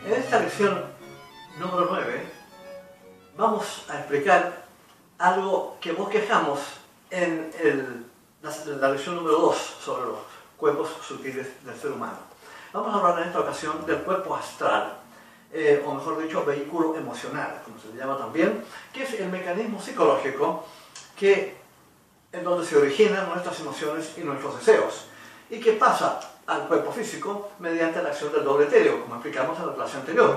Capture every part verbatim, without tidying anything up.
En esta lección número nueve vamos a explicar algo que bosquejamos en el, la, la lección número dos sobre los cuerpos sutiles del ser humano. Vamos a hablar en esta ocasión del cuerpo astral, eh, o mejor dicho, vehículo emocional, como se le llama también, que es el mecanismo psicológico que, en donde se originan nuestras emociones y nuestros deseos, y que pasa al cuerpo físico mediante la acción del doble etéreo, como explicamos en la clase anterior.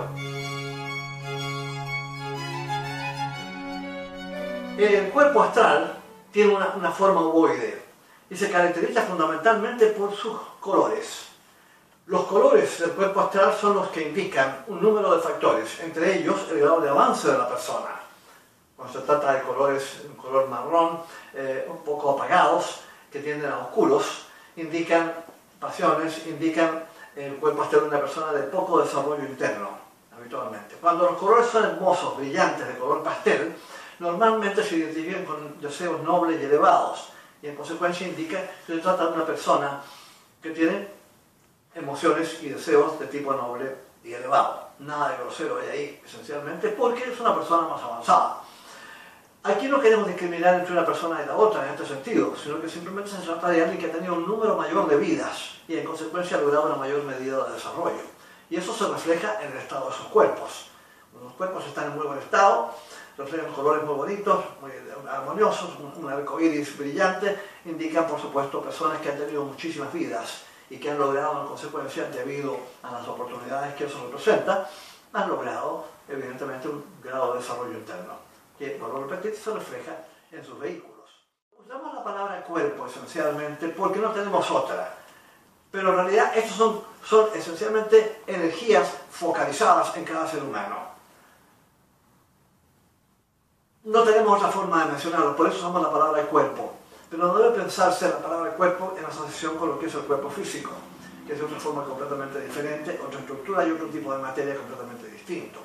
El cuerpo astral tiene una, una forma ovoide y se caracteriza fundamentalmente por sus colores. Los colores del cuerpo astral son los que indican un número de factores, entre ellos el grado de avance de la persona. Cuando se trata de colores, un color marrón, eh, un poco apagados, que tienden a oscuros, indican pasiones, indican el cuerpo astral de una persona de poco desarrollo interno, habitualmente. Cuando los colores son hermosos, brillantes, de color pastel, normalmente se identifican con deseos nobles y elevados, y en consecuencia indica que se trata de una persona que tiene emociones y deseos de tipo noble y elevado. Nada de grosero hay ahí, esencialmente, porque es una persona más avanzada. Aquí no queremos discriminar entre una persona y la otra en este sentido, sino que simplemente se trata de alguien que ha tenido un número mayor de vidas y en consecuencia ha logrado una mayor medida de desarrollo. Y eso se refleja en el estado de sus cuerpos. Los cuerpos están en muy buen estado, reflejan colores muy bonitos, muy armoniosos, un arco iris brillante, indican por supuesto personas que han tenido muchísimas vidas y que han logrado en consecuencia, debido a las oportunidades que eso representa, han logrado evidentemente un grado de desarrollo interno, que por lo repetir se refleja en sus vehículos. Usamos la palabra cuerpo esencialmente porque no tenemos otra, pero en realidad estos son, son esencialmente energías focalizadas en cada ser humano. No tenemos otra forma de mencionarlo, por eso usamos la palabra cuerpo. Pero no debe pensarse la palabra cuerpo en asociación con lo que es el cuerpo físico, que es de otra forma completamente diferente, otra estructura y otro tipo de materia completamente distinto.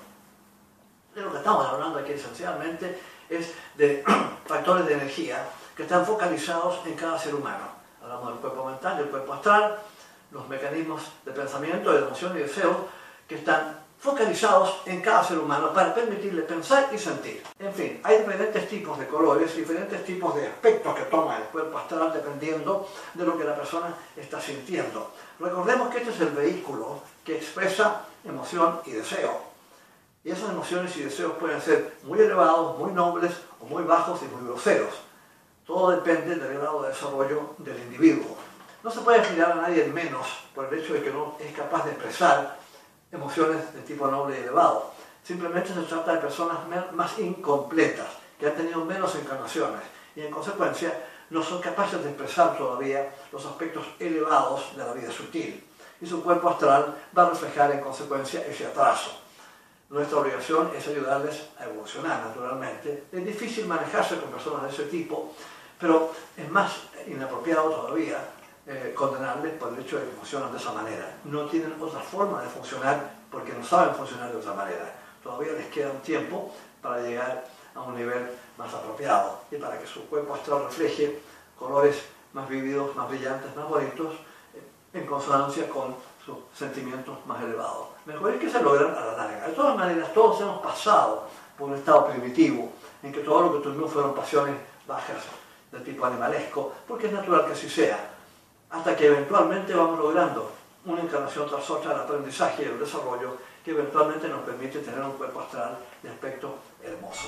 De lo que estamos hablando aquí esencialmente es de factores de energía que están focalizados en cada ser humano. Hablamos del cuerpo mental, del cuerpo astral, los mecanismos de pensamiento, de emoción y deseo que están focalizados en cada ser humano para permitirle pensar y sentir. En fin, hay diferentes tipos de colores, diferentes tipos de aspectos que toma el cuerpo astral dependiendo de lo que la persona está sintiendo. Recordemos que este es el vehículo que expresa emoción y deseo. Y esas emociones y deseos pueden ser muy elevados, muy nobles o muy bajos y muy groseros. Todo depende del grado de desarrollo del individuo. No se puede mirar a nadie menos por el hecho de que no es capaz de expresar emociones de tipo noble y elevado. Simplemente se trata de personas más incompletas, que han tenido menos encarnaciones y en consecuencia no son capaces de expresar todavía los aspectos elevados de la vida sutil. Y su cuerpo astral va a reflejar en consecuencia ese atraso. Nuestra obligación es ayudarles a evolucionar naturalmente. Es difícil manejarse con personas de ese tipo, pero es más inapropiado todavía Eh, condenarles por el hecho de que funcionan de esa manera. No tienen otra forma de funcionar porque no saben funcionar de otra manera. Todavía les queda un tiempo para llegar a un nivel más apropiado y para que su cuerpo astral refleje colores más vívidos, más brillantes, más bonitos, eh, en consonancia con sus sentimientos más elevados. Mejor es que se logran a la larga. De todas maneras, todos hemos pasado por un estado primitivo en que todo lo que tuvimos fueron pasiones bajas de tipo animalesco, porque es natural que así sea, hasta que eventualmente vamos logrando una encarnación tras otra, el aprendizaje y el desarrollo que eventualmente nos permite tener un cuerpo astral de aspecto hermoso.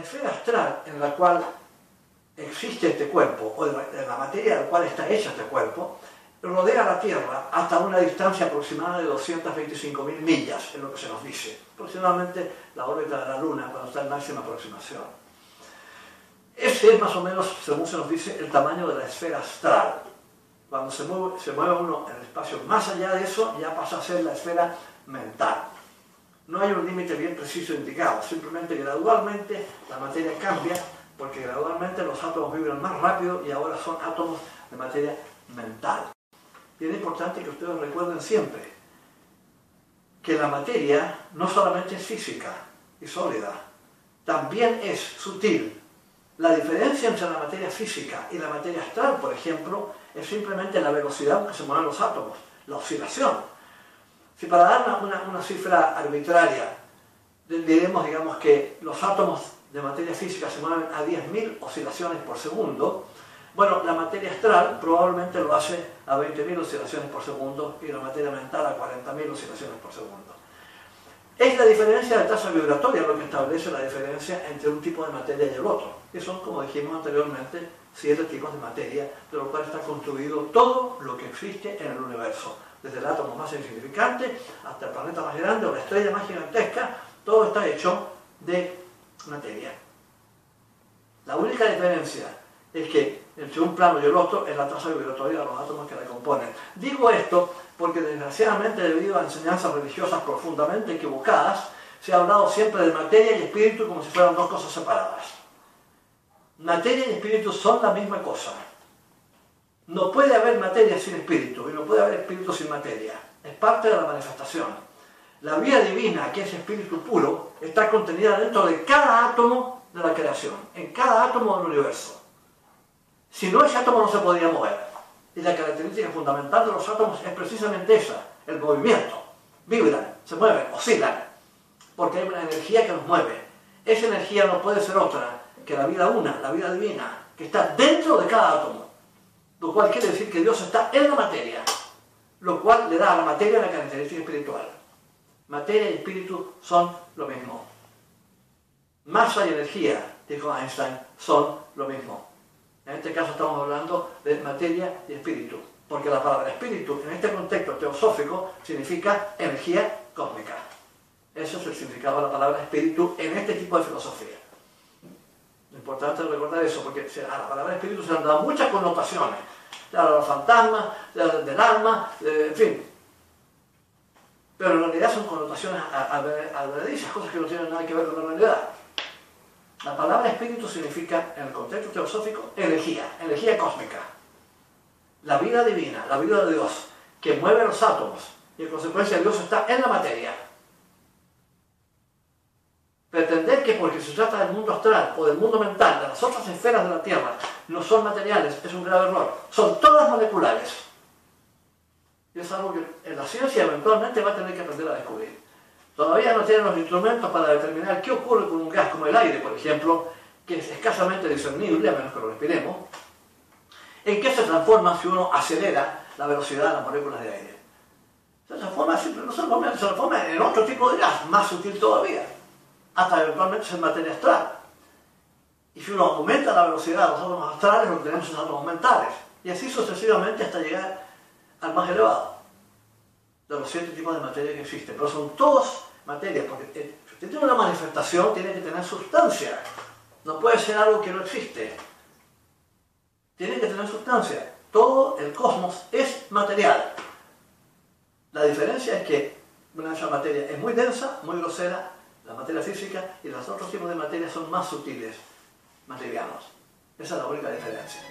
esfera astral en la cual existe este cuerpo, o de la materia de la cual está hecha este cuerpo, rodea la Tierra hasta una distancia aproximada de doscientas veinticinco mil millas, es lo que se nos dice. Aproximadamente la órbita de la Luna, cuando está en máxima aproximación. Ese es más o menos, según se nos dice, el tamaño de la esfera astral. Cuando se mueve, se mueve uno en el espacio más allá de eso, ya pasa a ser la esfera mental. No hay un límite bien preciso indicado, simplemente gradualmente la materia cambia, porque gradualmente los átomos vibran más rápido y ahora son átomos de materia mental. Y es importante que ustedes recuerden siempre que la materia no solamente es física y sólida, también es sutil. La diferencia entre la materia física y la materia astral, por ejemplo, es simplemente la velocidad con que se mueven los átomos, la oscilación. Si para dar una, una, una cifra arbitraria, diremos, digamos, que los átomos de materia física se mueven a diez mil oscilaciones por segundo, bueno, la materia astral probablemente lo hace a veinte mil oscilaciones por segundo y la materia mental a cuarenta mil oscilaciones por segundo. Es la diferencia de tasa vibratoria lo que establece la diferencia entre un tipo de materia y el otro, que son, como dijimos anteriormente, siete tipos de materia, de lo cual está construido todo lo que existe en el universo. Desde el átomo más insignificante hasta el planeta más grande o la estrella más gigantesca, todo está hecho de materia. La única diferencia es que entre un plano y el otro es la tasa vibratoria de los átomos que la componen. Digo esto porque desgraciadamente, debido a enseñanzas religiosas profundamente equivocadas, se ha hablado siempre de materia y espíritu como si fueran dos cosas separadas. Materia y espíritu son la misma cosa. No puede haber materia sin espíritu y no puede haber espíritu sin materia. Es parte de la manifestación. La vida divina, que es espíritu puro, está contenida dentro de cada átomo de la creación, en cada átomo del universo. Si no, ese átomo no se podría mover. Y la característica fundamental de los átomos es precisamente esa, el movimiento. Vibran, se mueven, oscilan, porque hay una energía que los mueve. Esa energía no puede ser otra que la vida una, la vida divina, que está dentro de cada átomo. Lo cual quiere decir que Dios está en la materia, lo cual le da a la materia la característica espiritual. Materia y espíritu son lo mismo. Masa y energía, dijo Einstein, son lo mismo. En este caso estamos hablando de materia y espíritu, porque la palabra espíritu en este contexto teosófico significa energía cósmica. Ese es el significado de la palabra espíritu en este tipo de filosofía. Lo importante es recordar eso, porque a la palabra espíritu se le han dado muchas connotaciones. Se habla de los fantasmas, del alma, de, en fin. Pero en realidad son connotaciones advenedizas, cosas que no tienen nada que ver con la realidad. La palabra espíritu significa, en el contexto teosófico, energía, energía cósmica. La vida divina, la vida de Dios, que mueve los átomos, y en consecuencia Dios está en la materia. Pretender que porque se trata del mundo astral o del mundo mental, de las otras esferas de la Tierra, no son materiales, es un grave error. Son todas moleculares. Y es algo que en la ciencia eventualmente va a tener que aprender a descubrir. Todavía no tienen los instrumentos para determinar qué ocurre con un gas como el aire, por ejemplo, que es escasamente discernible, a menos que lo respiremos, en qué se transforma si uno acelera la velocidad de las moléculas de aire. Se transforma, siempre, no se transforma, se transforma en otro tipo de gas, más sutil todavía, hasta eventualmente ser materia astral. Y si uno aumenta la velocidad de los átomos astrales, lo que tenemos son átomos mentales. Y así sucesivamente hasta llegar al más elevado de los siete tipos de materia que existen. Pero son todos materias, porque si usted tiene una manifestación, tiene que tener sustancia. No puede ser algo que no existe. Tiene que tener sustancia. Todo el cosmos es material. La diferencia es que una de esas materias es muy densa, muy grosera, la materia física, y los otros tipos de materia son más sutiles, más livianos. Esa es la única diferencia.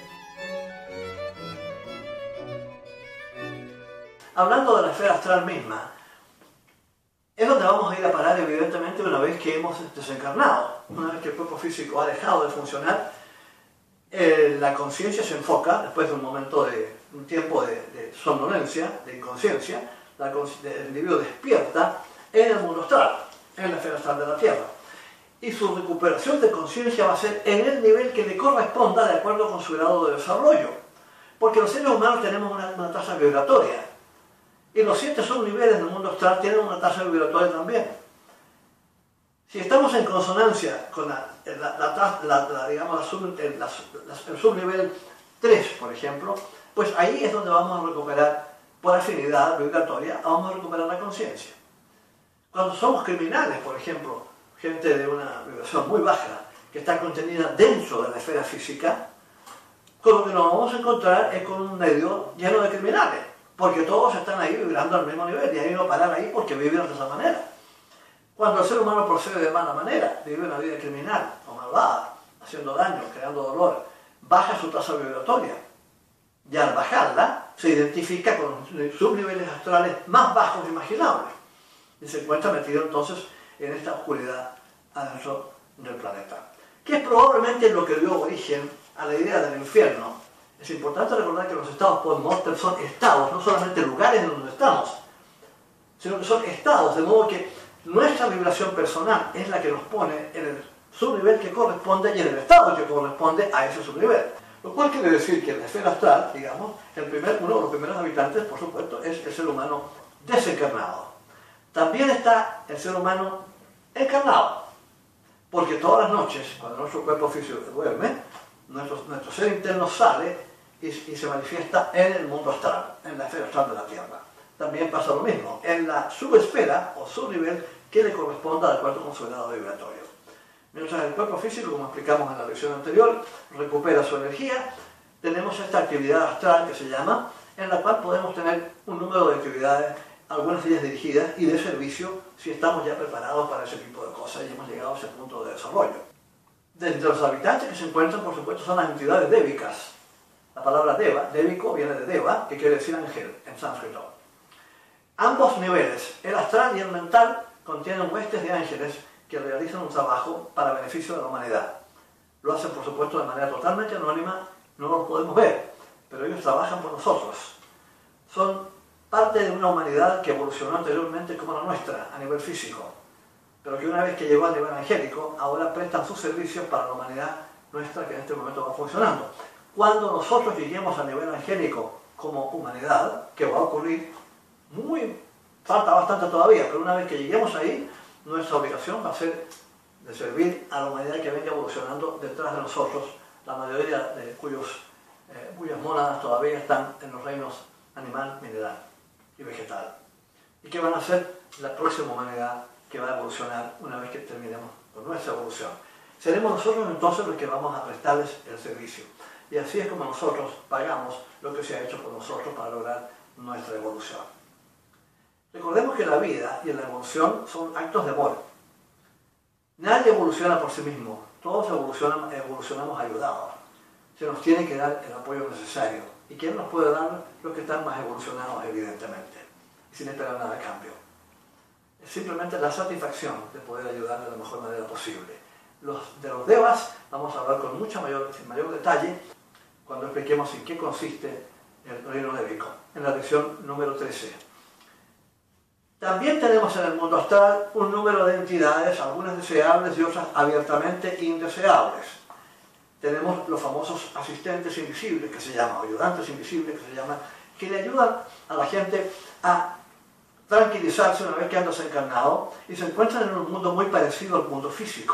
Hablando de la esfera astral misma, es donde vamos a ir a parar evidentemente una vez que hemos desencarnado. Una vez que el cuerpo físico ha dejado de funcionar, eh, la conciencia se enfoca, después de un momento de un tiempo de, de somnolencia, de inconsciencia, la, el individuo despierta en el mundo astral, en la esfera astral de la Tierra. Y su recuperación de conciencia va a ser en el nivel que le corresponda de acuerdo con su grado de desarrollo. Porque los seres humanos tenemos una, una tasa vibratoria. Y los siete subniveles del mundo astral tienen una tasa vibratoria también. Si estamos en consonancia con la, la, la, la, la, digamos, la sub, el, la, el subnivel tres, por ejemplo, pues ahí es donde vamos a recuperar, por afinidad vibratoria, vamos a recuperar la conciencia. Cuando somos criminales, por ejemplo, gente de una vibración muy baja, que está contenida dentro de la esfera física, con lo que nos vamos a encontrar es con un medio lleno de criminales, porque todos están ahí vibrando al mismo nivel, y hay no parar ahí porque vibran de esa manera. Cuando el ser humano procede de mala manera, vive una vida criminal o malvada, haciendo daño, creando dolor, baja su tasa vibratoria. Y al bajarla, se identifica con subniveles astrales más bajos imaginables. Y se encuentra metido entonces en esta oscuridad adentro del planeta. Que es probablemente lo que dio origen a la idea del infierno. Es importante recordar que los estados post-mortem son estados, no solamente lugares en donde estamos, sino que son estados, de modo que nuestra vibración personal es la que nos pone en el subnivel que corresponde y en el estado que corresponde a ese subnivel. Lo cual quiere decir que en la esfera astral, digamos, el primer, uno de los primeros habitantes, por supuesto, es el ser humano desencarnado. También está el ser humano encarnado, porque todas las noches, cuando nuestro cuerpo físico duerme, nuestro, nuestro ser interno sale y, y se manifiesta en el mundo astral, en la esfera astral de la Tierra. También pasa lo mismo, en la subesfera o subnivel que le corresponda de acuerdo con su grado vibratorio. Mientras el cuerpo físico, como explicamos en la lección anterior, recupera su energía, tenemos esta actividad astral que se llama, en la cual podemos tener un número de actividades, algunas de ellas dirigidas y de servicio, si estamos ya preparados para ese tipo de cosas y hemos llegado a ese punto de desarrollo. De entre los habitantes que se encuentran, por supuesto, son las entidades débicas. La palabra deva, débico, viene de deva, que quiere decir ángel en sánscrito. Ambos niveles, el astral y el mental, contienen huestes de ángeles que realizan un trabajo para beneficio de la humanidad. Lo hacen, por supuesto, de manera totalmente anónima, no los podemos ver, pero ellos trabajan por nosotros. Son parte de una humanidad que evolucionó anteriormente como la nuestra, a nivel físico, pero que una vez que llegó al nivel angélico, ahora prestan sus servicios para la humanidad nuestra que en este momento va funcionando. Cuando nosotros lleguemos al nivel angélico como humanidad, que va a ocurrir muy, falta bastante todavía, pero una vez que lleguemos ahí, nuestra obligación va a ser de servir a la humanidad que venga evolucionando detrás de nosotros, la mayoría de cuyos, eh, cuyas mónadas todavía están en los reinos animal, mineral y vegetal. ¿Y qué van a hacer la próxima humanidad que va a evolucionar una vez que terminemos con nuestra evolución? Seremos nosotros entonces los que vamos a prestarles el servicio. Y así es como nosotros pagamos lo que se ha hecho por nosotros para lograr nuestra evolución. Recordemos que la vida y la evolución son actos de amor. Nadie evoluciona por sí mismo, todos evolucionamos, evolucionamos ayudados. Se nos tiene que dar el apoyo necesario. ¿Y quién nos puede dar? Los que están más evolucionados, evidentemente, y sin esperar nada a cambio. Es simplemente la satisfacción de poder ayudar de la mejor manera posible. Los, de los devas vamos a hablar con mucha mayor, mayor detalle cuando expliquemos en qué consiste el reino débico, en la lección número trece. También tenemos en el mundo astral un número de entidades, algunas deseables y otras abiertamente indeseables. Tenemos los famosos asistentes invisibles, que se llaman, o ayudantes invisibles, que se llaman, que le ayudan a la gente a tranquilizarse una vez que han desencarnado y se encuentran en un mundo muy parecido al mundo físico.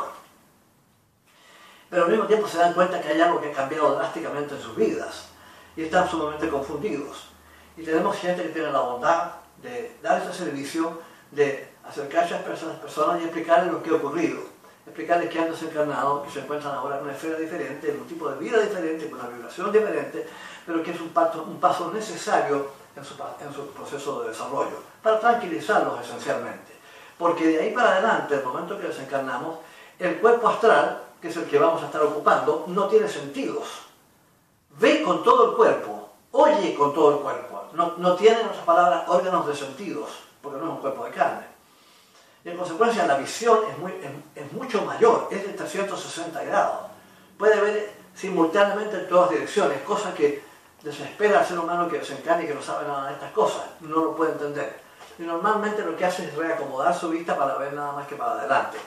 Pero al mismo tiempo se dan cuenta que hay algo que ha cambiado drásticamente en sus vidas y están sumamente confundidos. Y tenemos gente que tiene la bondad de dar ese servicio, de acercarse a esas personas y explicarles lo que ha ocurrido, explicarles que han desencarnado, que se encuentran ahora en una esfera diferente, en un tipo de vida diferente, con una vibración diferente, pero que es un paso, un paso necesario en su, en su proceso de desarrollo, para tranquilizarlos esencialmente. Porque de ahí para adelante, el momento que desencarnamos, el cuerpo astral, que es el que vamos a estar ocupando, no tiene sentidos. Ve con todo el cuerpo, oye con todo el cuerpo. No, no tiene, en otras palabras, órganos de sentidos, porque no es un cuerpo de carne. Y en consecuencia la visión es, muy, es, es mucho mayor, es de trescientos sesenta grados. Puede ver simultáneamente en todas direcciones, cosa que desespera al ser humano que desencarna y que no sabe nada de estas cosas, no lo puede entender. Y normalmente lo que hace es reacomodar su vista para ver nada más que para adelante.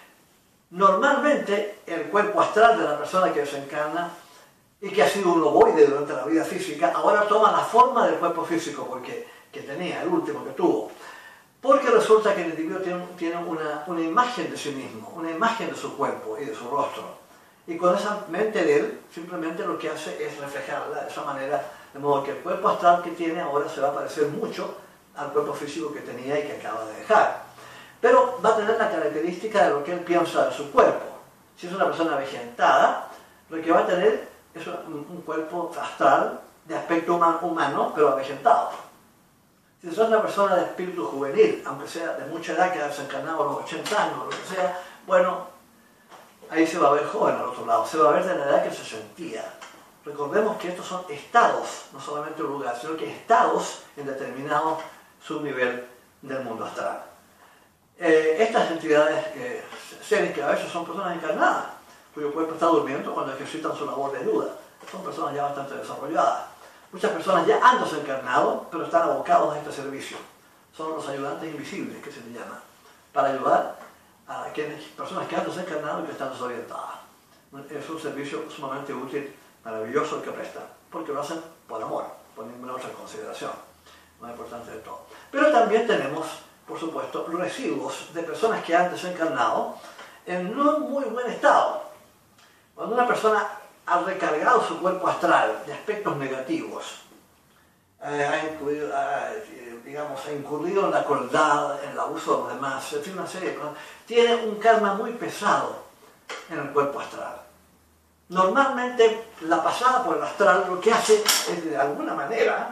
Normalmente el cuerpo astral de la persona que desencarna y que ha sido un ovoide durante la vida física, ahora toma la forma del cuerpo físico porque, que tenía, el último que tuvo. Porque resulta que el individuo tiene, tiene una, una imagen de sí mismo, una imagen de su cuerpo y de su rostro. Y con esa mente de él, simplemente lo que hace es reflejarla de esa manera, de modo que el cuerpo astral que tiene ahora se va a parecer mucho al cuerpo físico que tenía y que acaba de dejar. Pero va a tener la característica de lo que él piensa de su cuerpo. Si es una persona avejentada, lo que va a tener es un, un cuerpo astral de aspecto human, humano, pero avejentado. Si es una persona de espíritu juvenil, aunque sea de mucha edad, que ha desencarnado a los ochenta años o lo que sea, bueno, ahí se va a ver joven al otro lado, se va a ver de la edad que se sentía. Recordemos que estos son estados, no solamente un lugar, sino que estados en determinado subnivel del mundo astral. Eh, estas entidades, eh, seres que a veces son personas encarnadas, cuyo cuerpo está durmiendo cuando ejercitan su labor de ayuda, son personas ya bastante desarrolladas. Muchas personas ya han desencarnado, pero están abocados a este servicio. Son los ayudantes invisibles, que se les llama, para ayudar a aquellas personas que han desencarnado y que están desorientadas. Es un servicio sumamente útil, maravilloso el que prestan, porque lo hacen por amor, por ninguna otra consideración, más importante de todo. Pero también tenemos, por supuesto, residuos de personas que han desencarnado en no muy buen estado. Cuando una persona ha recargado su cuerpo astral de aspectos negativos, eh, ha, incluido, ha, digamos, ha incurrido en la crueldad, en el abuso de los demás, en fin, una serie de cosas, tiene un karma muy pesado en el cuerpo astral. Normalmente la pasada por el astral lo que hace es de alguna manera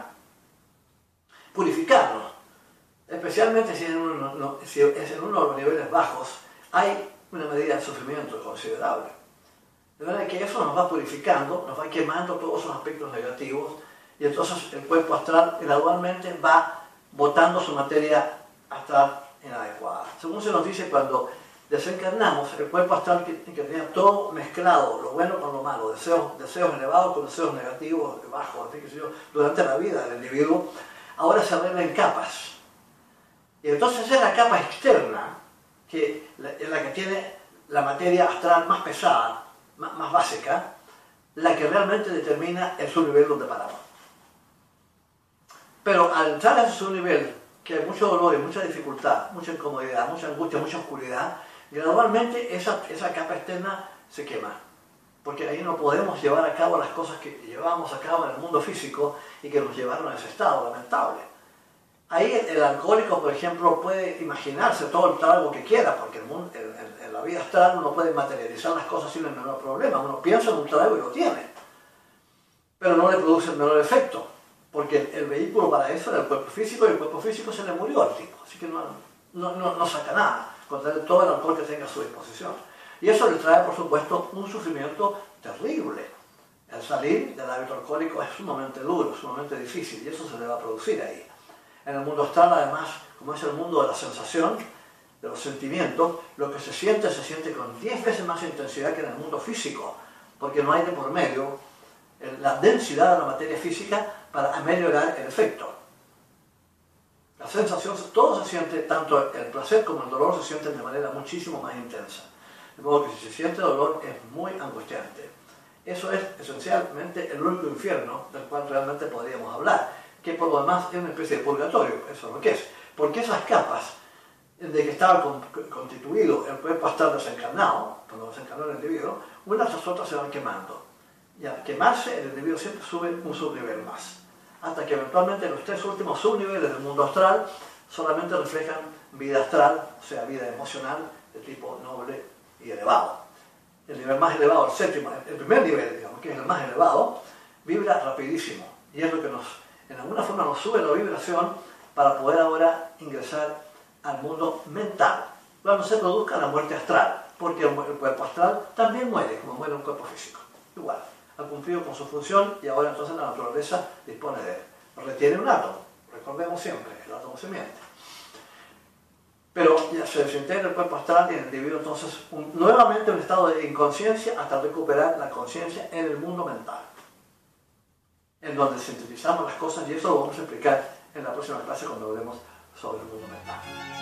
purificarnos, especialmente si, en uno, no, si es en uno de los niveles bajos hay una medida de sufrimiento considerable. De manera que eso nos va purificando, nos va quemando todos esos aspectos negativos y entonces el cuerpo astral gradualmente va botando su materia astral inadecuada. Según se nos dice, cuando desencarnamos, el cuerpo astral que, que tenía todo mezclado, lo bueno con lo malo, deseos, deseos elevados con deseos negativos, bajos, qué sé yo, durante la vida del individuo, ahora se arregla en capas. Y entonces es la capa externa, que es la que tiene la materia astral más pesada, más, más básica, la que realmente determina el subnivel donde paramos. Pero al entrar a ese subnivel, que hay mucho dolor y mucha dificultad, mucha incomodidad, mucha angustia, mucha oscuridad, gradualmente esa, esa capa externa se quema. Porque ahí no podemos llevar a cabo las cosas que llevábamos a cabo en el mundo físico y que nos llevaron a ese estado lamentable. Ahí el, el alcohólico, por ejemplo, puede imaginarse todo el trago que quiera, porque el mundo, en, en, en la vida astral uno puede materializar las cosas sin el menor problema. Uno piensa en un trago y lo tiene, pero no le produce el menor efecto, porque el, el vehículo para eso era el cuerpo físico y el cuerpo físico se le murió al tipo, así que no, no, no, no saca nada, contra todo el alcohol que tenga a su disposición. Y eso le trae, por supuesto, un sufrimiento terrible. El salir del hábito alcohólico es sumamente duro, sumamente difícil, y eso se le va a producir ahí. En el mundo astral, además, como es el mundo de la sensación, de los sentimientos, lo que se siente, se siente con diez veces más intensidad que en el mundo físico, porque no hay de por medio la densidad de la materia física para ameliorar el efecto. La sensación, todo se siente, tanto el placer como el dolor se sienten de manera muchísimo más intensa. De modo que si se siente dolor es muy angustiante. Eso es esencialmente el único infierno del cual realmente podríamos hablar, que por lo demás es una especie de purgatorio, eso es lo que es. Porque esas capas de que estaba con, constituido el cuerpo astral desencarnado, cuando desencarnó el individuo, unas tras otras se van quemando. Y al quemarse, el individuo siempre sube un subnivel más. Hasta que eventualmente los tres últimos subniveles del mundo astral solamente reflejan vida astral, o sea, vida emocional de tipo noble y elevado. El nivel más elevado, el séptimo, el primer nivel, digamos, que es el más elevado, vibra rapidísimo. Y es lo que nos, en alguna forma nos sube la vibración para poder ahora ingresar al mundo mental, cuando se produzca la muerte astral, porque el, el cuerpo astral también muere, como muere un cuerpo físico. Igual, ha cumplido con su función y ahora entonces la naturaleza dispone de él. Retiene un átomo, recordemos siempre, el átomo se miente. Pero ya se desintegra el cuerpo astral y el individuo entonces un, nuevamente un estado de inconsciencia hasta recuperar la conciencia en el mundo mental, en donde sintetizamos las cosas, y eso lo vamos a explicar en la próxima clase cuando hablemos sobre el mundo mental.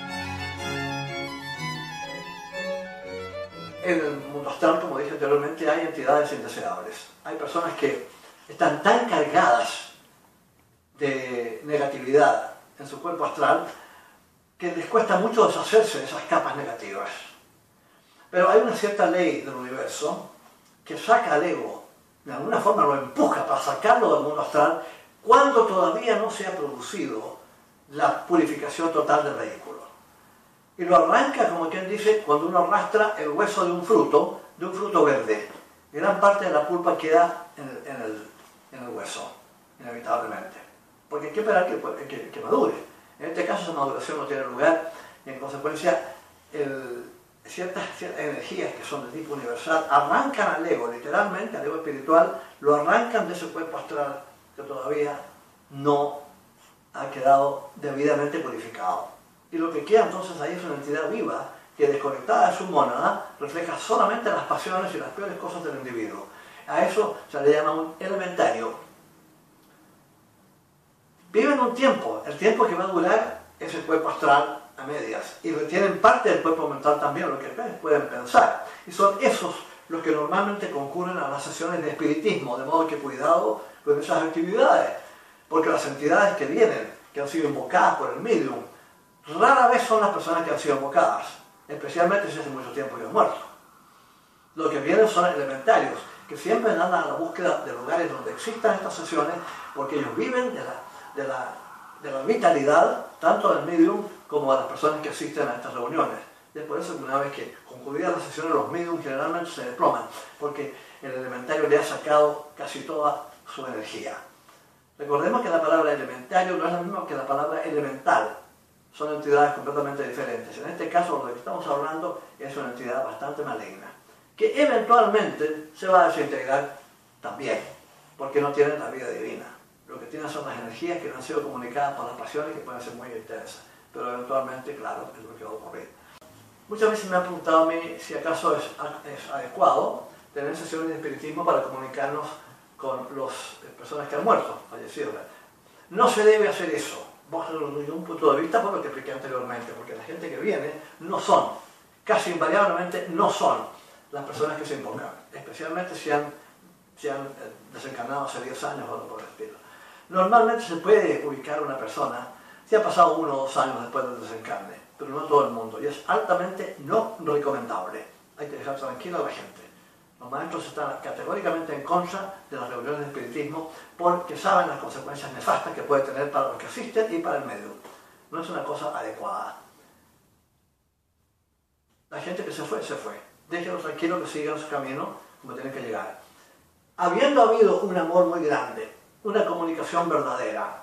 En el mundo astral, como dije anteriormente, hay entidades indeseables. Hay personas que están tan cargadas de negatividad en su cuerpo astral que les cuesta mucho deshacerse de esas capas negativas. Pero hay una cierta ley del universo que saca al ego, de alguna forma lo empuja para sacarlo del mundo astral cuando todavía no se ha producido la purificación total del vehículo. Y lo arranca, como quien dice, cuando uno arrastra el hueso de un fruto, de un fruto verde. Gran parte de la pulpa queda en el, en el, en el hueso, inevitablemente. Porque hay que esperar que, que, que madure. En este caso esa maduración no tiene lugar y en consecuencia el, ciertas, ciertas energías que son de tipo universal arrancan al ego, literalmente al ego espiritual, lo arrancan de ese cuerpo astral que todavía no ha quedado debidamente purificado. Y lo que queda entonces ahí es una entidad viva que, desconectada de su mónada, refleja solamente las pasiones y las peores cosas del individuo. A eso se le llama un elementario. Viven un tiempo, el tiempo que va a durar ese cuerpo astral a medias, y retienen parte del cuerpo mental también, lo que pueden pensar. Y son esos los que normalmente concurren a las sesiones de espiritismo, de modo que cuidado con esas actividades, porque las entidades que vienen, que han sido invocadas por el medium, rara vez son las personas que han sido invocadas, especialmente si hace mucho tiempo que han muerto. Lo que vienen son elementarios, que siempre andan a la búsqueda de lugares donde existan estas sesiones, porque ellos viven de la, de la, de la vitalidad, tanto del medium como de las personas que asisten a estas reuniones. Y es por eso que una vez que concluidas las sesiones, los mediums generalmente se desploman, porque el elementario le ha sacado casi toda su energía. Recordemos que la palabra elementario no es la misma que la palabra elemental. Son entidades completamente diferentes. En este caso, lo que estamos hablando es una entidad bastante maligna, que eventualmente se va a desintegrar también, porque no tienen la vida divina. Lo que tienen son las energías que no han sido comunicadas por las pasiones, que pueden ser muy intensas, pero eventualmente, claro, es lo que va a ocurrir. Muchas veces me han preguntado a mí si acaso es, es adecuado tener sesiones de espiritismo para comunicarnos con las personas que han muerto, fallecido. No se debe hacer eso, desde un punto de vista por lo que expliqué anteriormente, porque la gente que viene no son, casi invariablemente no son las personas que se invocan, especialmente si han, si han desencarnado hace diez años o algo por el estilo. Normalmente se puede ubicar una persona si ha pasado uno o dos años después del desencarne, pero no todo el mundo, y es altamente no recomendable. Hay que dejar tranquila a la gente. Los maestros están categóricamente en contra de las reuniones de espiritismo porque saben las consecuencias nefastas que puede tener para los que asisten y para el medio. No es una cosa adecuada. La gente que se fue, se fue. Déjenlos tranquilos que sigan su camino como tienen que llegar. Habiendo habido un amor muy grande, una comunicación verdadera,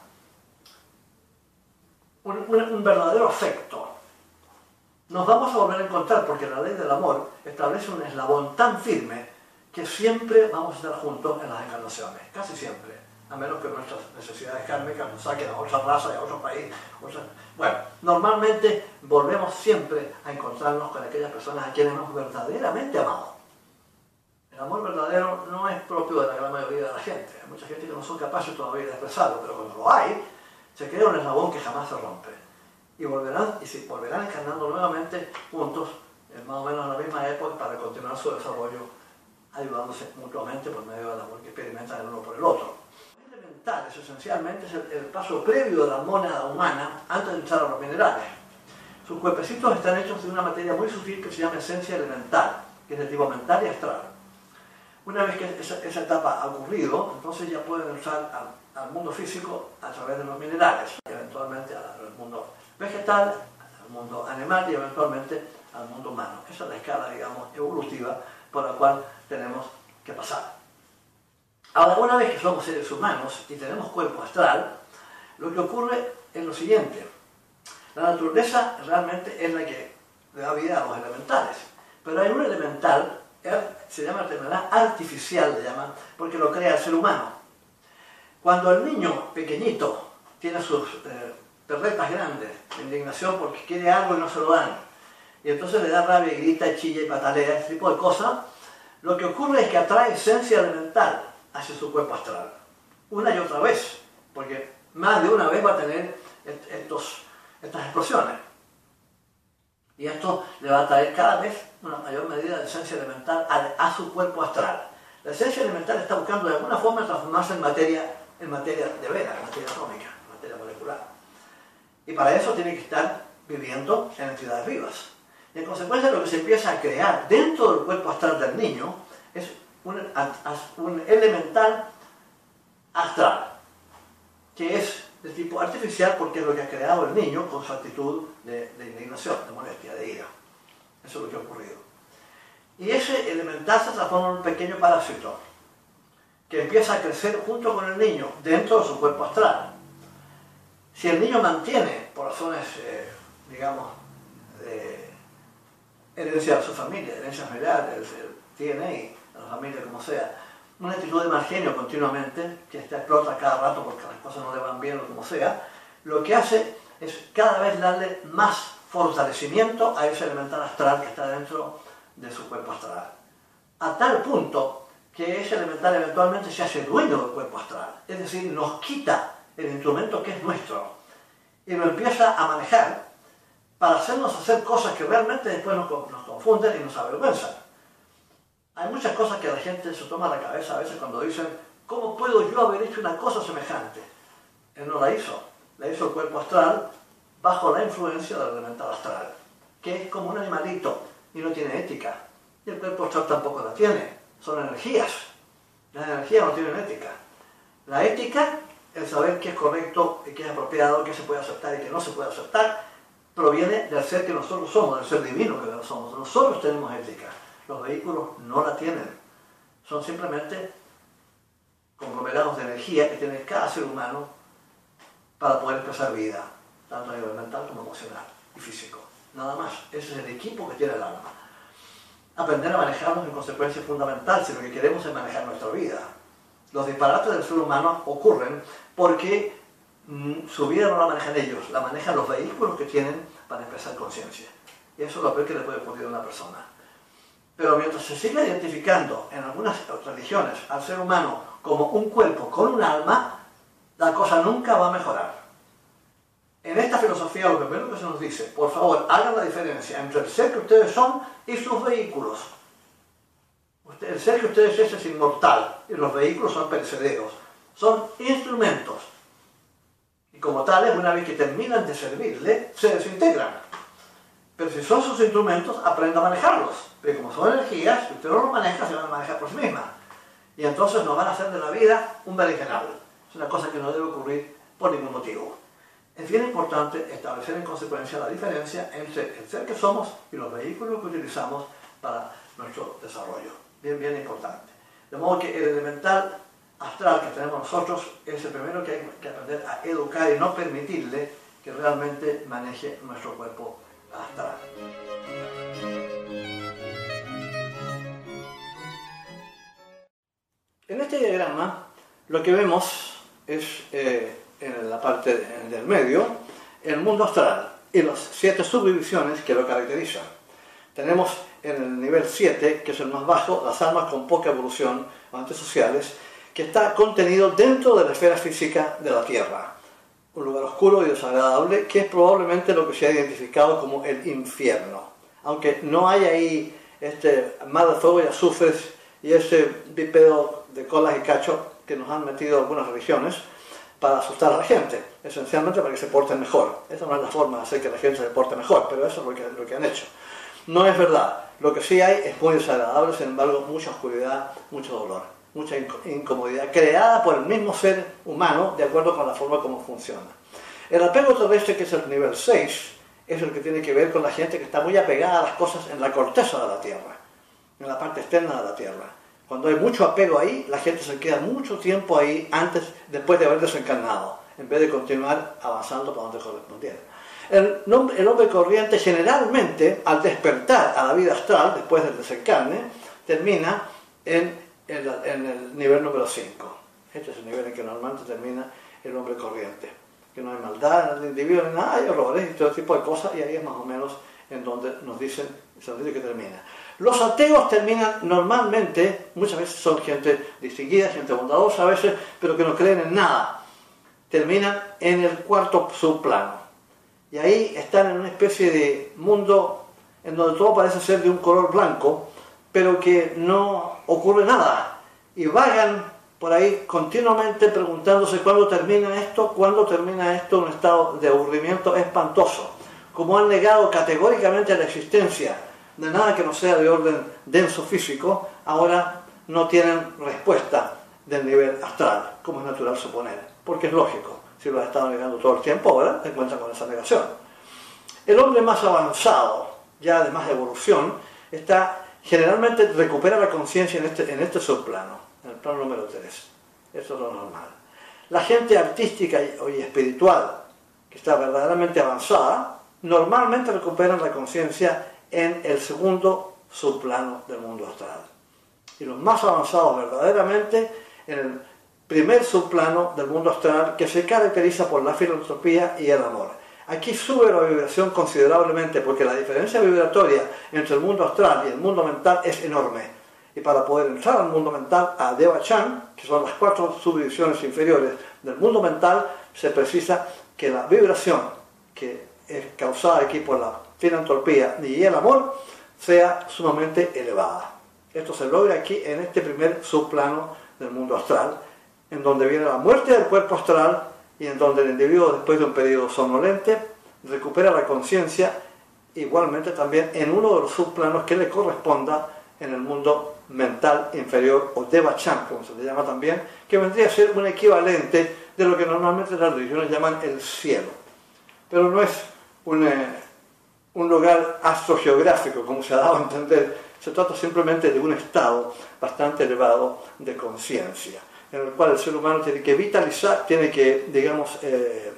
un, un, un verdadero afecto, nos vamos a volver a encontrar porque la ley del amor establece un eslabón tan firme que siempre vamos a estar juntos en las encarnaciones, casi siempre, a menos que nuestras necesidades kármicas nos saquen a otra raza y a otro país. Otra... Bueno, normalmente volvemos siempre a encontrarnos con aquellas personas a quienes hemos verdaderamente amado. El amor verdadero no es propio de la gran mayoría de la gente. Hay mucha gente que no son capaces todavía de expresarlo, pero cuando lo hay, se crea un eslabón que jamás se rompe. Y volverán, y se volverán encarnando nuevamente juntos, en más o menos en la misma época, para continuar su desarrollo, ayudándose mutuamente por medio del amor que experimentan el uno por el otro. Lo elemental es esencialmente es el, el paso previo de la mónada humana antes de entrar a los minerales. Sus cuerpecitos están hechos de una materia muy sutil que se llama esencia elemental, que es de tipo mental y astral. Una vez que esa, esa etapa ha ocurrido, entonces ya pueden entrar al, al mundo físico a través de los minerales, y eventualmente al mundo vegetal, al mundo animal y eventualmente al mundo humano. Esa es la escala, digamos, evolutiva por la cual tenemos que pasar. Ahora, una vez que somos seres humanos y tenemos cuerpo astral, lo que ocurre es lo siguiente. La naturaleza realmente es la que le da vida a los elementales, pero hay un elemental, se llama elemental artificial, le llaman, porque lo crea el ser humano. Cuando el niño pequeñito tiene sus eh, perretas grandes, de indignación porque quiere algo y no se lo dan, y entonces le da rabia y grita, chilla y patalea, ese tipo de cosas, lo que ocurre es que atrae esencia elemental hacia su cuerpo astral, una y otra vez, porque más de una vez va a tener estos, estas explosiones. Y esto le va a traer cada vez una mayor medida de esencia elemental a, a su cuerpo astral. La esencia elemental está buscando de alguna forma transformarse en materia, en materia de vera, en materia atómica, en materia molecular. Y para eso tiene que estar viviendo en entidades vivas. Y en consecuencia lo que se empieza a crear dentro del cuerpo astral del niño es un, un elemental astral, que es de tipo artificial porque es lo que ha creado el niño con su actitud de, de indignación, de molestia, de ira. Eso es lo que ha ocurrido. Y ese elemental se transforma en un pequeño parásito que empieza a crecer junto con el niño dentro de su cuerpo astral. Si el niño mantiene, por razones, eh, digamos, de herencia de su familia, herencia familiar, el D N A, de la familia, como sea, una actitud de mal genio continuamente, que está explota cada rato porque las cosas no le van bien o como sea, lo que hace es cada vez darle más fortalecimiento a ese elemental astral que está dentro de su cuerpo astral. A tal punto que ese elemental eventualmente se hace dueño del cuerpo astral, es decir, nos quita el instrumento que es nuestro y lo empieza a manejar para hacernos hacer cosas que realmente después nos, nos confunden y nos avergüenzan. Hay muchas cosas que la gente se toma a la cabeza a veces cuando dicen ¿cómo puedo yo haber hecho una cosa semejante? Él no la hizo, la hizo el cuerpo astral bajo la influencia del elemental astral, que es como un animalito y no tiene ética. Y el cuerpo astral tampoco la tiene, son energías. Las energías no tienen ética. La ética, el saber qué es correcto y qué es apropiado, qué se puede aceptar y qué no se puede aceptar, proviene del ser que nosotros somos, del ser divino que nosotros somos. Nosotros tenemos ética. Los vehículos no la tienen. Son simplemente conglomerados de energía que tiene cada ser humano para poder expresar vida, tanto a nivel mental como emocional y físico. Nada más. Ese es el equipo que tiene el alma. Aprender a manejarnos en consecuencia es fundamental si lo que queremos es manejar nuestra vida. Los disparates del ser humano ocurren porque mmm, su vida no la manejan ellos, la manejan los vehículos que tienen para expresar conciencia. Y eso es lo peor que le puede ocurrir a una persona. Pero mientras se siga identificando en algunas religiones al ser humano como un cuerpo con un alma, la cosa nunca va a mejorar. En esta filosofía lo primero que se nos dice, por favor, hagan la diferencia entre el ser que ustedes son y sus vehículos. El ser que ustedes es es inmortal y los vehículos son perecederos. Son instrumentos. Y como tales, una vez que terminan de servirle, se desintegran. Pero si son sus instrumentos, aprenda a manejarlos. Pero como son energías, si usted no los maneja, se van a manejar por sí mismas. Y entonces nos van a hacer de la vida un berenjenal. Es una cosa que no debe ocurrir por ningún motivo. Es bien importante establecer en consecuencia la diferencia entre el ser que somos y los vehículos que utilizamos para nuestro desarrollo. Bien, bien importante. De modo que el elemental astral que tenemos nosotros es el primero que hay que aprender a educar y no permitirle que realmente maneje nuestro cuerpo astral. En este diagrama lo que vemos es eh, en la parte del medio el mundo astral y las siete subdivisiones que lo caracterizan. Tenemos en el nivel siete, que es el más bajo, las almas con poca evolución o antisociales, que está contenido dentro de la esfera física de la Tierra. Un lugar oscuro y desagradable, que es probablemente lo que se ha identificado como el infierno. Aunque no hay ahí este mar de fuego y azufres y ese bípedo de colas y cachos que nos han metido algunas religiones para asustar a la gente, esencialmente para que se porten mejor. Esa no es la forma de hacer que la gente se porte mejor, pero eso es lo que, lo que han hecho. No es verdad. Lo que sí hay es muy desagradable, sin embargo, mucha oscuridad, mucho dolor, mucha incomodidad, creada por el mismo ser humano de acuerdo con la forma como funciona. El apego terrestre, que es el nivel seis, es el que tiene que ver con la gente que está muy apegada a las cosas en la corteza de la Tierra, en la parte externa de la Tierra. Cuando hay mucho apego ahí, la gente se queda mucho tiempo ahí antes, después de haber desencarnado, en vez de continuar avanzando para donde correspondiera. El, el hombre corriente generalmente, al despertar a la vida astral, después del desencarne, termina en el, en el nivel número cinco. Este es el nivel en que normalmente termina el hombre corriente. Que no hay maldad en el individuo, ni nada, hay horrores y todo tipo de cosas, y ahí es más o menos en donde nos dicen, se nos dice que termina. Los ateos terminan normalmente, muchas veces son gente distinguida, gente bondadosa a veces, pero que no creen en nada. Terminan en el cuarto subplano. Y ahí están en una especie de mundo en donde todo parece ser de un color blanco, pero que no ocurre nada. Y vagan por ahí continuamente preguntándose cuándo termina esto, cuándo termina esto, un estado de aburrimiento espantoso. como han negado categóricamente la existencia de nada que no sea de orden denso físico, ahora no tienen respuesta del nivel astral, como es natural suponer, porque es lógico. Si lo ha estado negando todo el tiempo, ahora se encuentra con esa negación. El hombre más avanzado, ya además de evolución, está, generalmente recupera la conciencia en este, en este subplano, en el plano número tres. Eso es lo normal. La gente artística y, y espiritual, que está verdaderamente avanzada, normalmente recupera la conciencia en el segundo subplano del mundo astral. Y los más avanzados verdaderamente en el primer subplano del mundo astral, que se caracteriza por la filantropía y el amor. Aquí sube la vibración considerablemente porque la diferencia vibratoria entre el mundo astral y el mundo mental es enorme. Y para poder entrar al mundo mental, a Devachan, que son las cuatro subdivisiones inferiores del mundo mental, se precisa que la vibración que es causada aquí por la filantropía y el amor sea sumamente elevada. Esto se logra aquí en este primer subplano del mundo astral, en donde viene la muerte del cuerpo astral y en donde el individuo, después de un periodo somnolente, recupera la conciencia, igualmente también en uno de los subplanos que le corresponda en el mundo mental inferior, o Devachan, como se le llama también, que vendría a ser un equivalente de lo que normalmente las religiones llaman el cielo. Pero no es un, eh, un lugar astrogeográfico, como se ha dado a entender. Se trata simplemente de un estado bastante elevado de conciencia, en el cual el ser humano tiene que vitalizar, tiene que, digamos, eh,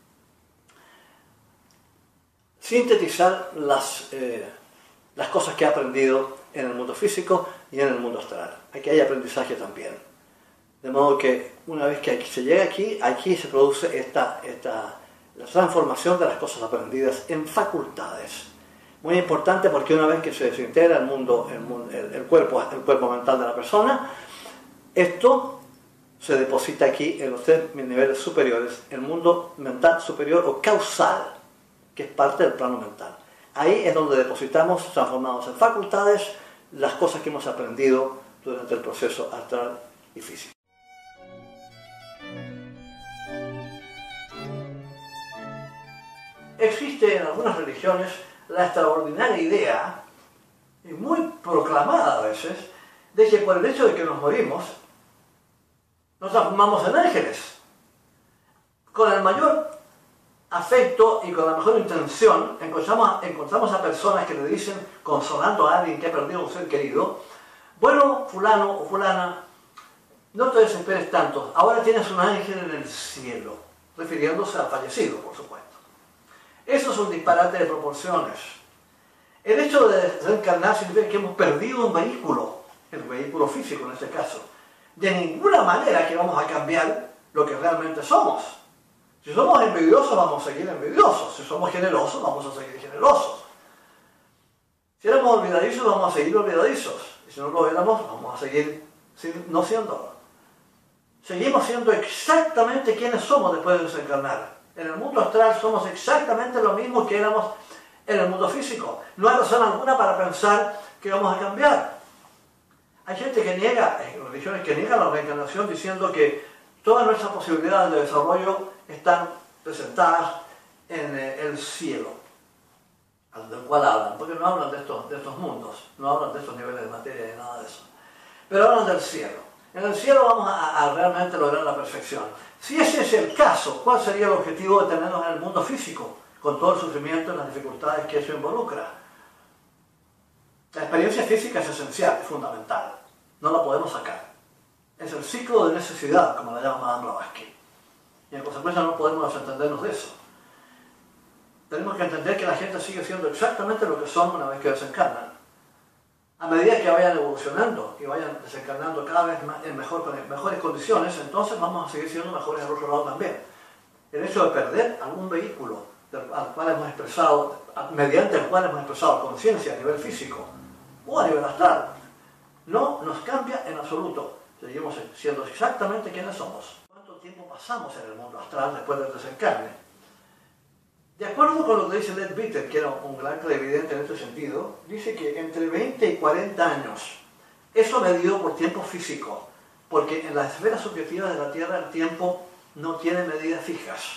sintetizar las, eh, las cosas que ha aprendido en el mundo físico y en el mundo astral. Aquí hay aprendizaje también. De modo que una vez que se llega aquí, aquí se produce esta, esta, la transformación de las cosas aprendidas en facultades. Muy importante porque una vez que se desintegra el mundo, el, mundo, el, el, cuerpo, el cuerpo mental de la persona, esto se deposita aquí en los tres niveles superiores, el mundo mental superior o causal, que es parte del plano mental. Ahí es donde depositamos, transformamos en facultades, las cosas que hemos aprendido durante el proceso astral y físico. Existe en algunas religiones la extraordinaria idea, y muy proclamada a veces, de que por el hecho de que nos morimos, nos transformamos en ángeles. Con el mayor afecto y con la mejor intención, encontramos, encontramos a personas que le dicen, consolando a alguien que ha perdido un ser querido, bueno, fulano o fulana, no te desesperes tanto, ahora tienes un ángel en el cielo, refiriéndose al fallecido, por supuesto. Eso es un disparate de proporciones. El hecho de reencarnar significa que hemos perdido un vehículo, el vehículo físico en este caso. De ninguna manera que vamos a cambiar lo que realmente somos. Si somos envidiosos, vamos a seguir envidiosos. Si somos generosos, vamos a seguir generosos. Si éramos olvidadizos, vamos a seguir olvidadizos. Y si no lo éramos, vamos a seguir no siéndolo. Seguimos siendo exactamente quienes somos después de desencarnar. En el mundo astral somos exactamente lo mismo que éramos en el mundo físico. No hay razón alguna para pensar que vamos a cambiar. Hay gente que niega, hay religiones que niegan la reencarnación diciendo que todas nuestras posibilidades de desarrollo están presentadas en el cielo, del cual hablan, porque no hablan de estos, de estos mundos, no hablan de estos niveles de materia ni nada de eso. Pero hablan del cielo. En el cielo vamos a, a realmente lograr la perfección. Si ese es el caso, ¿cuál sería el objetivo de tenernos en el mundo físico? Con todo el sufrimiento y las dificultades que eso involucra. La experiencia física es esencial, es fundamental. No la podemos sacar. Es el ciclo de necesidad, como la llama Madame Blavatsky. Y en consecuencia no podemos desentendernos de eso. Tenemos que entender que la gente sigue siendo exactamente lo que son una vez que desencarnan. A medida que vayan evolucionando y vayan desencarnando cada vez más en, mejor, en mejores condiciones, entonces vamos a seguir siendo mejores al otro lado también. El hecho de perder algún vehículo al cual hemos expresado, mediante el cual hemos expresado conciencia a nivel físico o a nivel astral, no nos cambia en absoluto. Seguimos siendo exactamente quienes somos. ¿Cuánto tiempo pasamos en el mundo astral después del desencarne? De acuerdo con lo que dice Led Bitter, que era un gran clarividente en este sentido, dice que entre veinte y cuarenta años, eso medido por tiempo físico, porque en las esferas subjetivas de la Tierra el tiempo no tiene medidas fijas.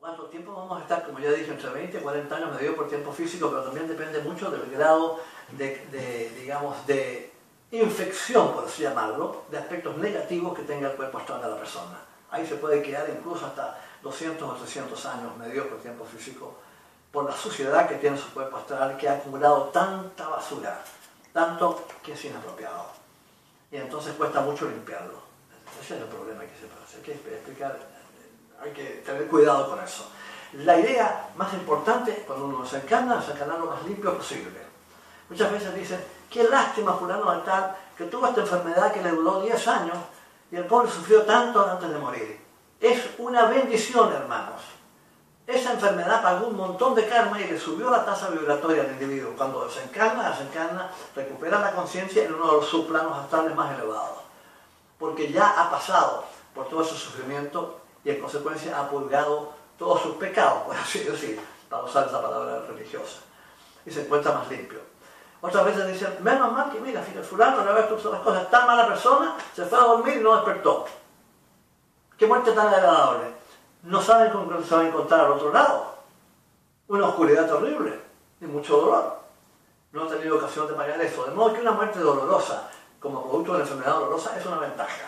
¿Cuánto tiempo vamos a estar? Como ya dije, entre veinte y cuarenta años medido por tiempo físico, pero también depende mucho del grado de, de digamos, de infección, por así llamarlo, de aspectos negativos que tenga el cuerpo astral de la persona. Ahí se puede quedar incluso hasta doscientos o trescientos años medido por tiempo físico, por la suciedad que tiene su cuerpo astral, que ha acumulado tanta basura, tanto que es inapropiado. Y entonces cuesta mucho limpiarlo. Ese es el problema que se puede hacer. Hay que explicar, hay que tener cuidado con eso. La idea más importante, cuando uno se encarna, es encarnar lo más limpio posible. Muchas veces dicen, qué lástima fulano de tal, que tuvo esta enfermedad que le duró diez años y el pobre sufrió tanto antes de morir. Es una bendición, hermanos. Esa enfermedad pagó un montón de karma y le subió la tasa vibratoria al individuo. Cuando se encarna, desencarna, recupera la conciencia en uno de los subplanos astrales más elevados. Porque ya ha pasado por todo ese sufrimiento y en consecuencia ha purgado todos sus pecados, por así decir, para usar esa palabra religiosa. Y se encuentra más limpio. Otras veces dicen, menos mal que mira, fíjate, fulano, una vez tú hizo las cosas, tan mala persona, se fue a dormir y no despertó. Qué muerte tan agradable. No saben con qué se va a encontrar al otro lado. Una oscuridad terrible y mucho dolor. No han tenido ocasión de pagar eso. De modo que una muerte dolorosa, como producto de la enfermedad dolorosa, es una ventaja.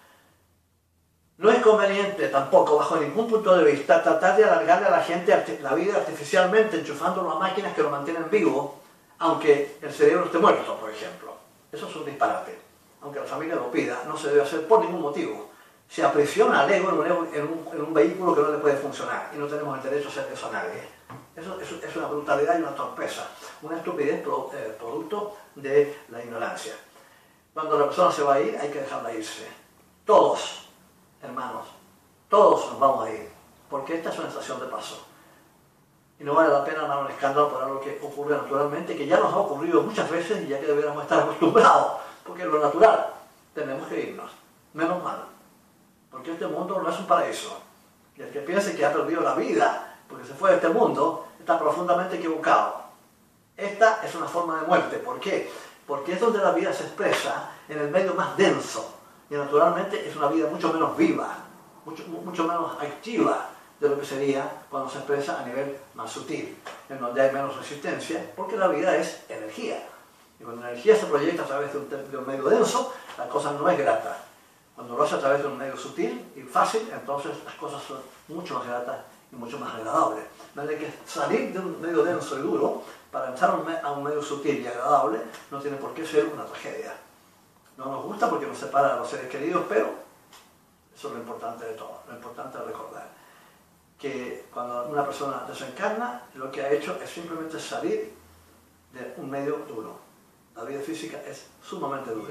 No es conveniente tampoco, bajo ningún punto de vista, tratar de alargarle a la gente la vida artificialmente, enchufándolo a máquinas que lo mantienen vivo, aunque el cerebro esté muerto, por ejemplo. Eso es un disparate. Aunque la familia lo pida, no se debe hacer por ningún motivo. Se aprisiona al ego en un, en, un, en un vehículo que no le puede funcionar y no tenemos el derecho a hacer eso a nadie. Eso, eso es una brutalidad y una torpeza, una estupidez pro, eh, producto de la ignorancia. Cuando la persona se va a ir, hay que dejarla irse. Todos, hermanos, todos nos vamos a ir, porque esta es una estación de paso. Y no vale la pena armar un escándalo por algo que ocurre naturalmente, que ya nos ha ocurrido muchas veces y ya que deberíamos estar acostumbrados, porque es lo natural. Tenemos que irnos, menos mal. Porque este mundo no es un paraíso. Y el que piense que ha perdido la vida porque se fue de este mundo, está profundamente equivocado. Esta es una forma de muerte. ¿Por qué? Porque es donde la vida se expresa en el medio más denso. Y naturalmente es una vida mucho menos viva, mucho, mucho menos activa de lo que sería cuando se expresa a nivel más sutil, en donde hay menos resistencia, porque la vida es energía. Y cuando la energía se proyecta a través de un, de un medio denso, la cosa no es grata. Cuando lo hace a través de un medio sutil y fácil, entonces las cosas son mucho más gratas y mucho más agradables. No hay que salir de un medio denso y duro para entrar a un medio sutil y agradable, no tiene por qué ser una tragedia. No nos gusta porque nos separa de los seres queridos, pero eso es lo importante de todo. Lo importante es recordar que cuando una persona desencarna, lo que ha hecho es simplemente salir de un medio duro. La vida física es sumamente dura.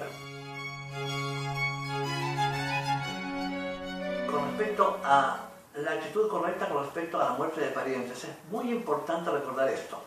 Con respecto a la actitud correcta con respecto a la muerte de parientes, es muy importante recordar esto.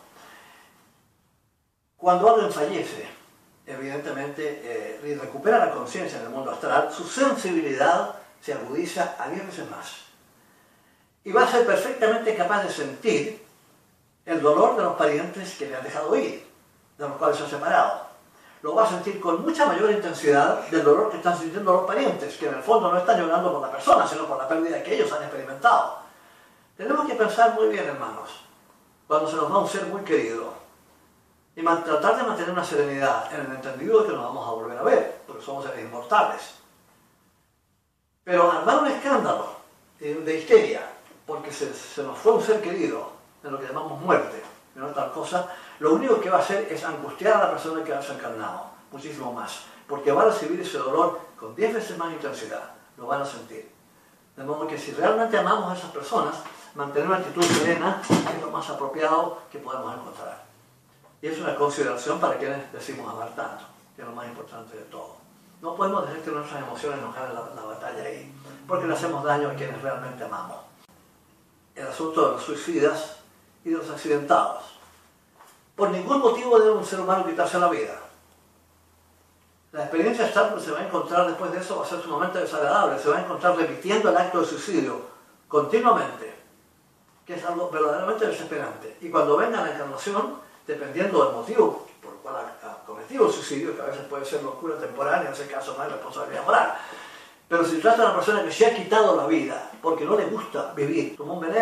Cuando alguien fallece, evidentemente, eh, y recupera la conciencia en el mundo astral, su sensibilidad se agudiza a diez veces más. Y va a ser perfectamente capaz de sentir el dolor de los parientes que le han dejado ir, de los cuales se ha separado. Lo va a sentir con mucha mayor intensidad del dolor que están sintiendo los parientes, que en el fondo no están llorando por la persona, sino por la pérdida que ellos han experimentado. Tenemos que pensar muy bien, hermanos, cuando se nos va un ser muy querido, y tratar de mantener una serenidad en el entendido de que nos vamos a volver a ver, porque somos seres inmortales. Pero armar un escándalo de histeria, porque se, se nos fue un ser querido, en lo que llamamos muerte, y no tal cosa, lo único que va a hacer es angustiar a la persona que ha desencarnado, muchísimo más, porque va a recibir ese dolor con diez veces más intensidad, lo van a sentir. De modo que si realmente amamos a esas personas, mantener una actitud serena es lo más apropiado que podemos encontrar. Y es una consideración para quienes decimos amar tanto, que es lo más importante de todo. No podemos dejar que nuestras emociones nos ganen la, la batalla ahí, porque le hacemos daño a quienes realmente amamos. El asunto de los suicidas y de los accidentados. Por ningún motivo debe un ser humano quitarse la vida. La experiencia astral que se va a encontrar después de eso va a ser sumamente desagradable. Se va a encontrar repitiendo el acto de suicidio continuamente, que es algo verdaderamente desesperante. Y cuando venga la encarnación, dependiendo del motivo por el cual ha cometido el suicidio, que a veces puede ser locura temporal, en ese caso no hay responsabilidad moral. Pero si trata de una persona que se ha quitado la vida porque no le gusta vivir, tomó un veneno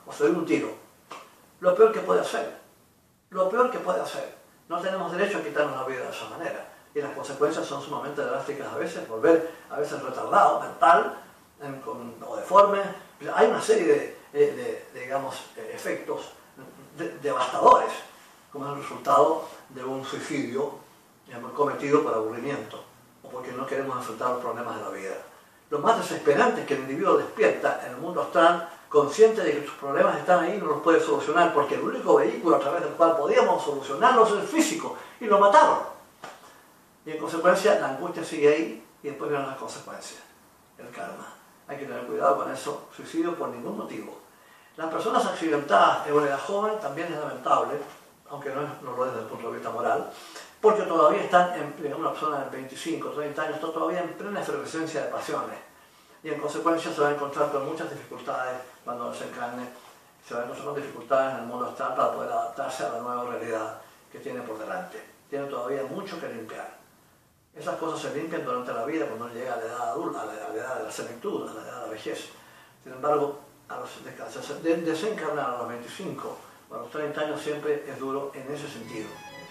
o se doy un tiro. Lo peor que puede hacer, lo peor que puede hacer. No tenemos derecho a quitarnos la vida de esa manera. Y las consecuencias son sumamente drásticas a veces, volver a veces retardado, mental, en, con, o deforme. Hay una serie de, de, de digamos, efectos de, devastadores, como el resultado de un suicidio, digamos, cometido por aburrimiento, o porque no queremos enfrentar los problemas de la vida. Lo más desesperante es que el individuo despierta en el mundo astral consciente de que sus problemas están ahí y no los puede solucionar, porque el único vehículo a través del cual podíamos solucionarlos es el físico, y lo mataron. Y en consecuencia la angustia sigue ahí y después vienen las consecuencias, el karma. Hay que tener cuidado con eso, suicidio por ningún motivo. Las personas accidentadas en una edad joven también es lamentable, aunque no, es, no lo es desde el punto de vista moral, porque todavía están, en, digamos, una persona de veinticinco, treinta años, está todavía en plena efervescencia de pasiones. Y en consecuencia se va a encontrar con muchas dificultades cuando desencarne, se va a encontrar con dificultades en el mundo astral para poder adaptarse a la nueva realidad que tiene por delante. Tiene todavía mucho que limpiar. Esas cosas se limpian durante la vida cuando llega a la edad adulta, a la, a la edad de la senectud, a la edad de la vejez. Sin embargo, a los, de, desencarnar a los veinticinco o a los treinta años siempre es duro en ese sentido.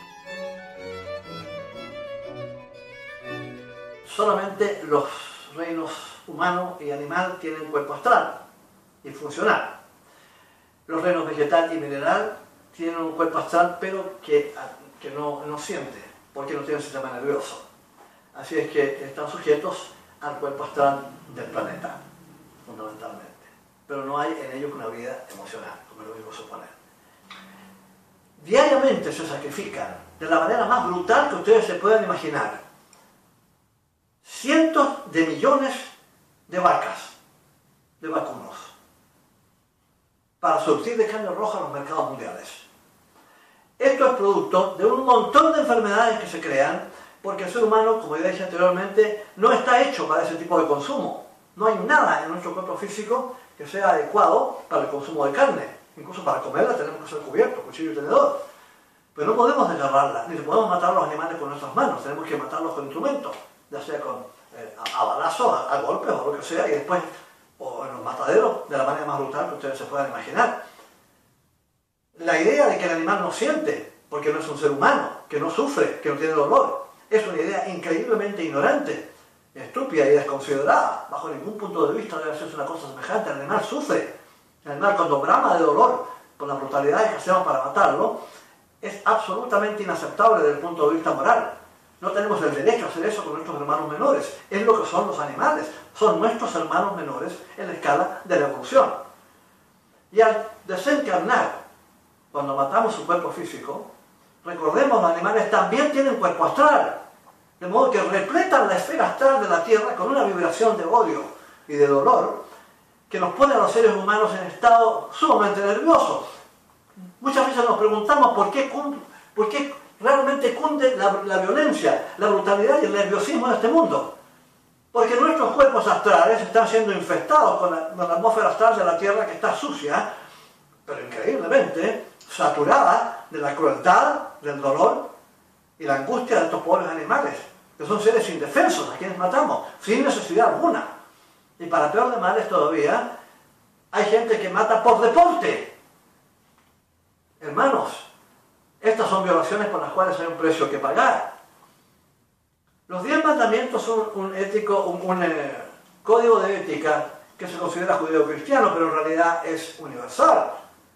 Solamente los reinos humano y animal tienen cuerpo astral y funcional. Los reinos vegetal y mineral tienen un cuerpo astral, pero que, que no, no siente, porque no tienen sistema nervioso. Así es que están sujetos al cuerpo astral del planeta, fundamentalmente. Pero no hay en ellos una vida emocional, como lo mismo suponer. Diariamente se sacrifican, de la manera más brutal que ustedes se puedan imaginar, cientos de millones de vacas, de vacunos, para surtir de carne roja a los mercados mundiales. Esto es producto de un montón de enfermedades que se crean porque el ser humano, como ya dije anteriormente, no está hecho para ese tipo de consumo. No hay nada en nuestro cuerpo físico que sea adecuado para el consumo de carne. Incluso para comerla tenemos que ser cubiertos, cuchillo y tenedor. Pero no podemos desgarrarla, ni podemos matar a los animales con nuestras manos. Tenemos que matarlos con instrumentos, ya sea con, eh, a, a balazos, a, a golpes o lo que sea, y después, o en los mataderos, de la manera más brutal que ustedes se puedan imaginar. La idea de que el animal no siente, porque no es un ser humano, que no sufre, que no tiene dolor, es una idea increíblemente ignorante, estúpida y desconsiderada. Bajo ningún punto de vista debe hacerse una cosa semejante. El animal sufre. El animal, cuando brama de dolor por las brutalidades que hacemos para matarlo, es absolutamente inaceptable desde el punto de vista moral. No tenemos el derecho a hacer eso con nuestros hermanos menores. Es lo que son los animales. Son nuestros hermanos menores en la escala de la evolución. Y al desencarnar, cuando matamos su cuerpo físico, recordemos, los animales también tienen cuerpo astral. De modo que repletan la esfera astral de la Tierra con una vibración de odio y de dolor que nos pone a los seres humanos en estado sumamente nervioso. Muchas veces nos preguntamos por qué, por qué realmente cunde la, la violencia, la brutalidad y el nerviosismo en este mundo. Porque nuestros cuerpos astrales están siendo infestados con la, con la atmósfera astral de la Tierra, que está sucia, pero increíblemente saturada de la crueldad, del dolor y la angustia de estos pobres animales, que son seres indefensos a quienes matamos, sin necesidad alguna. Y para peor de males todavía, hay gente que mata por deporte. Hermanos, estas son violaciones por las cuales hay un precio que pagar. Los diez mandamientos son un, ético, un, un eh, código de ética que se considera judeo-cristiano, pero en realidad es universal.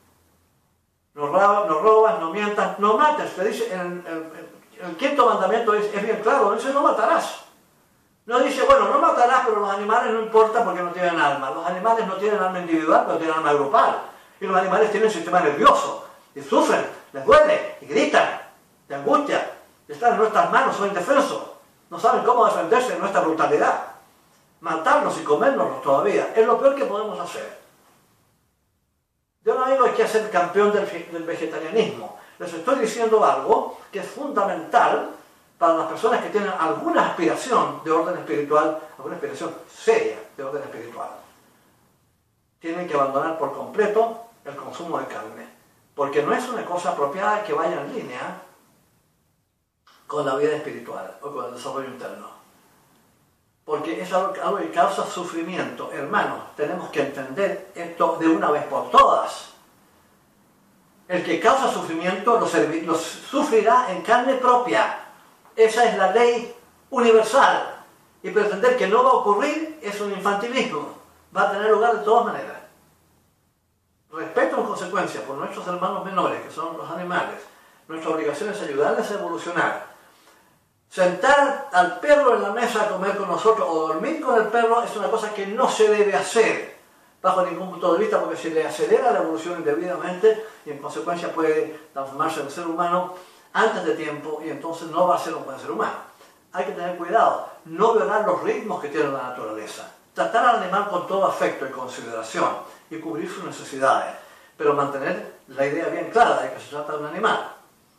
No robas, no, robas, no mientas, no mates. Te dice, en, en, en el quinto mandamiento es, es bien claro, dice no matarás. No dice, bueno, no matarás, pero los animales no importa porque no tienen alma. Los animales no tienen alma individual, pero tienen alma grupal. Y los animales tienen sistema nervioso. Y sufren, les duele, y gritan, de angustia. Están en nuestras manos, son indefensos. No saben cómo defenderse de nuestra brutalidad. Matarnos y comérnoslos todavía es lo peor que podemos hacer. Yo no digo que hay que ser campeón del, del vegetarianismo. Les estoy diciendo algo que es fundamental para las personas que tienen alguna aspiración de orden espiritual, alguna aspiración seria de orden espiritual. Tienen que abandonar por completo el consumo de carne, porque no es una cosa apropiada que vaya en línea con la vida espiritual o con el desarrollo interno. porque es algo, algo que causa sufrimiento. Hermanos, tenemos que entender esto de una vez por todas. El que causa sufrimiento lo, lo sufrirá en carne propia. Esa es la ley universal. Y pretender que no va a ocurrir es un infantilismo. Va a tener lugar de todas maneras. Respeto en consecuencia por nuestros hermanos menores, que son los animales. Nuestra obligación es ayudarles a evolucionar. Sentar al perro en la mesa a comer con nosotros o dormir con el perro es una cosa que no se debe hacer bajo ningún punto de vista, porque se le acelera la evolución indebidamente y en consecuencia puede transformarse en ser humano antes de tiempo y entonces no va a ser un buen ser humano. Hay que tener cuidado, no violar los ritmos que tiene la naturaleza. Tratar al animal con todo afecto y consideración y cubrir sus necesidades, pero mantener la idea bien clara de que se trata de un animal.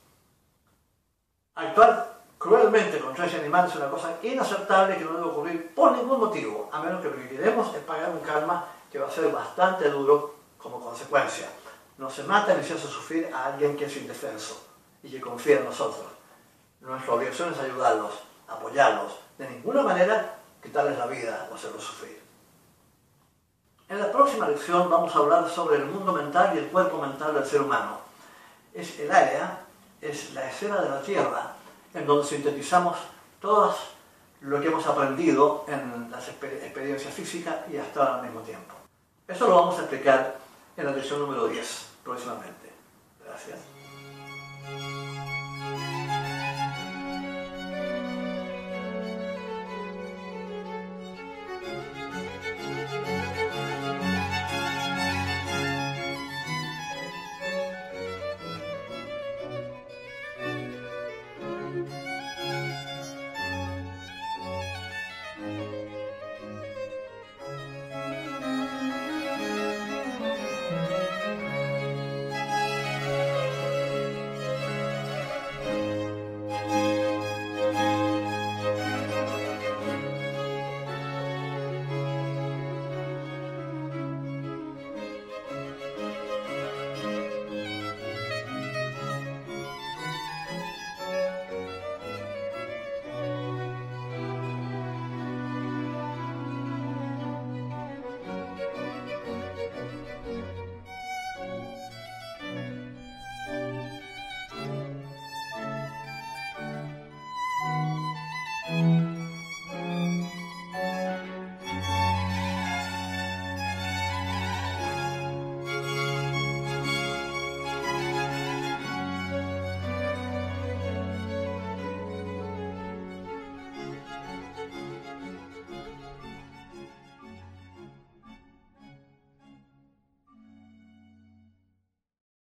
Actuar cruelmente contra ese animal es una cosa inaceptable que no debe ocurrir por ningún motivo, a menos que lo que queremos es pagar un karma que va a ser bastante duro como consecuencia. No se mata ni se hace sufrir a alguien que es indefenso y que confía en nosotros. Nuestra obligación es ayudarlos, apoyarlos, de ninguna manera quitarles la vida o hacerlos sufrir. En la próxima lección vamos a hablar sobre el mundo mental y el cuerpo mental del ser humano. Es el área, es la esfera de la Tierra, en donde sintetizamos todo lo que hemos aprendido en las experiencias físicas y hasta ahora al mismo tiempo. Eso lo vamos a explicar en la lección número diez, próximamente. Gracias.